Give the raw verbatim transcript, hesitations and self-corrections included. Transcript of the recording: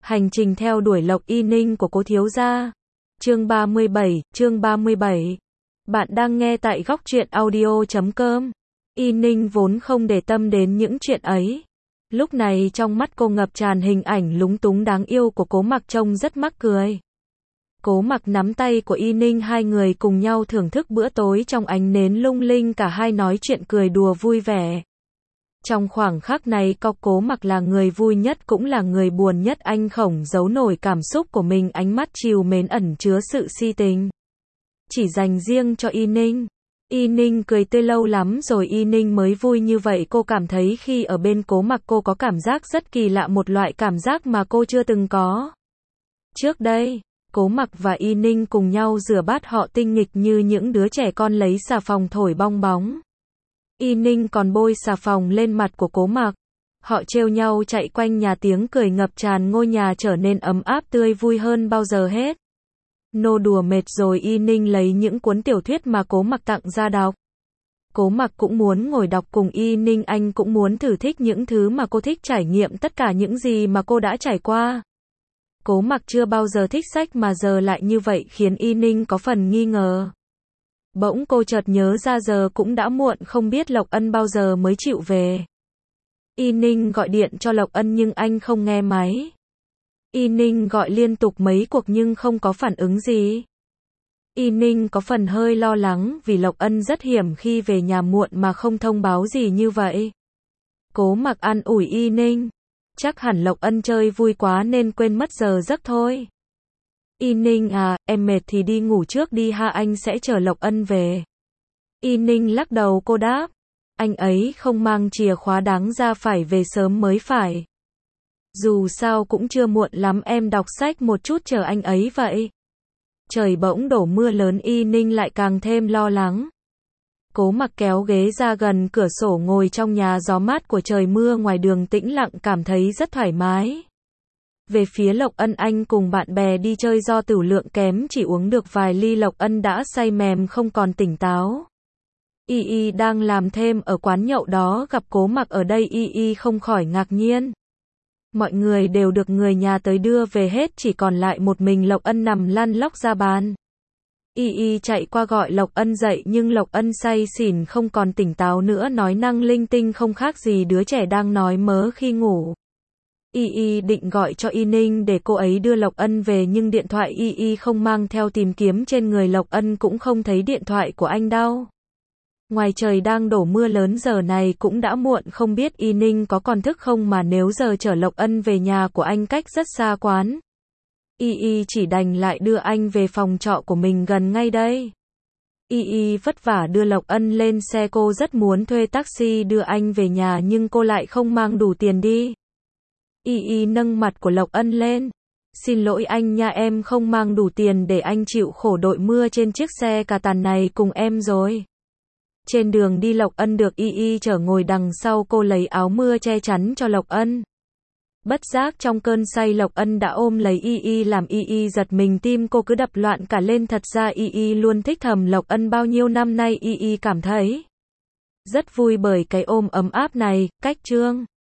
Hành trình theo đuổi Lộc Y Ninh của Cố thiếu gia. Chương ba mươi bảy, chương ba mươi bảy. Bạn đang nghe tại góc truyện audio chấm com. Y Ninh vốn không để tâm đến những chuyện ấy. Lúc này trong mắt cô ngập tràn hình ảnh lúng túng đáng yêu của Cố Mặc trông rất mắc cười. Cố Mặc nắm tay của Y Ninh, hai người cùng nhau thưởng thức bữa tối trong ánh nến lung linh, cả hai nói chuyện cười đùa vui vẻ. Trong khoảng khắc này, có Cố Mặc là người vui nhất cũng là người buồn nhất, anh không giấu nổi cảm xúc của mình, ánh mắt trìu mến ẩn chứa sự si tình. Chỉ dành riêng cho Y Ninh. Y Ninh cười tươi, lâu lắm rồi Y Ninh mới vui như vậy, cô cảm thấy khi ở bên Cố Mặc cô có cảm giác rất kỳ lạ, một loại cảm giác mà cô chưa từng có. Trước đây, Cố Mặc và Y Ninh cùng nhau rửa bát, họ tinh nghịch như những đứa trẻ con lấy xà phòng thổi bong bóng. Y Ninh còn bôi xà phòng lên mặt của Cố Mặc. Họ trêu nhau chạy quanh nhà, tiếng cười ngập tràn, ngôi nhà trở nên ấm áp tươi vui hơn bao giờ hết. Nô đùa mệt rồi, Y Ninh lấy những cuốn tiểu thuyết mà Cố Mặc tặng ra đọc. Cố Mặc cũng muốn ngồi đọc cùng Y Ninh, anh cũng muốn thử thích những thứ mà cô thích, trải nghiệm tất cả những gì mà cô đã trải qua. Cố Mặc chưa bao giờ thích sách mà giờ lại như vậy, khiến Y Ninh có phần nghi ngờ. Bỗng cô chợt nhớ ra giờ cũng đã muộn, không biết Lộc Ân bao giờ mới chịu về. Y Ninh gọi điện cho Lộc Ân nhưng anh không nghe máy. Y Ninh gọi liên tục mấy cuộc nhưng không có phản ứng gì. Y Ninh có phần hơi lo lắng vì Lộc Ân rất hiểm khi về nhà muộn mà không thông báo gì như vậy. Cố Mặc an ủi Y Ninh. Chắc hẳn Lộc Ân chơi vui quá nên quên mất giờ giấc thôi. Y Ninh à, em mệt thì đi ngủ trước đi ha, anh sẽ chờ Lộc Ân về. Y Ninh lắc đầu, cô đáp. Anh ấy không mang chìa khóa, đáng ra phải về sớm mới phải. Dù sao cũng chưa muộn lắm, em đọc sách một chút chờ anh ấy vậy. Trời bỗng đổ mưa lớn, Y Ninh lại càng thêm lo lắng. Cố Mặc kéo ghế ra gần cửa sổ, ngồi trong nhà, gió mát của trời mưa ngoài đường tĩnh lặng, cảm thấy rất thoải mái. Về phía Lộc Ân, anh cùng bạn bè đi chơi, do tửu lượng kém chỉ uống được vài ly, Lộc Ân đã say mềm không còn tỉnh táo. Y Y đang làm thêm ở quán nhậu đó, gặp Cố Mặc ở đây, Y Y không khỏi ngạc nhiên. Mọi người đều được người nhà tới đưa về hết, chỉ còn lại một mình Lộc Ân nằm lăn lóc ra bàn. Y Y chạy qua gọi Lộc Ân dậy nhưng Lộc Ân say xỉn không còn tỉnh táo nữa, nói năng linh tinh không khác gì đứa trẻ đang nói mớ khi ngủ. Y Y định gọi cho Y Ninh để cô ấy đưa Lộc Ân về nhưng điện thoại Y Y không mang theo, tìm kiếm trên người Lộc Ân cũng không thấy điện thoại của anh đâu. Ngoài trời đang đổ mưa lớn, giờ này cũng đã muộn, không biết Y Ninh có còn thức không, mà nếu giờ chở Lộc Ân về nhà của anh cách rất xa quán. Y Y chỉ đành lại đưa anh về phòng trọ của mình gần ngay đây. Y Y vất vả đưa Lộc Ân lên xe, cô rất muốn thuê taxi đưa anh về nhà nhưng cô lại không mang đủ tiền đi. Y Y nâng mặt của Lộc Ân lên. Xin lỗi anh nha, em không mang đủ tiền để anh chịu khổ đội mưa trên chiếc xe cà tàn này cùng em rồi. Trên đường đi, Lộc Ân được Y Y chở ngồi đằng sau, cô lấy áo mưa che chắn cho Lộc Ân. Bất giác trong cơn say, Lộc Ân đã ôm lấy Y Y, làm Y Y giật mình, tim cô cứ đập loạn cả lên. Thật ra Y Y luôn thích thầm Lộc Ân, bao nhiêu năm nay Y Y cảm thấy rất vui bởi cái ôm ấm áp này. Cách chương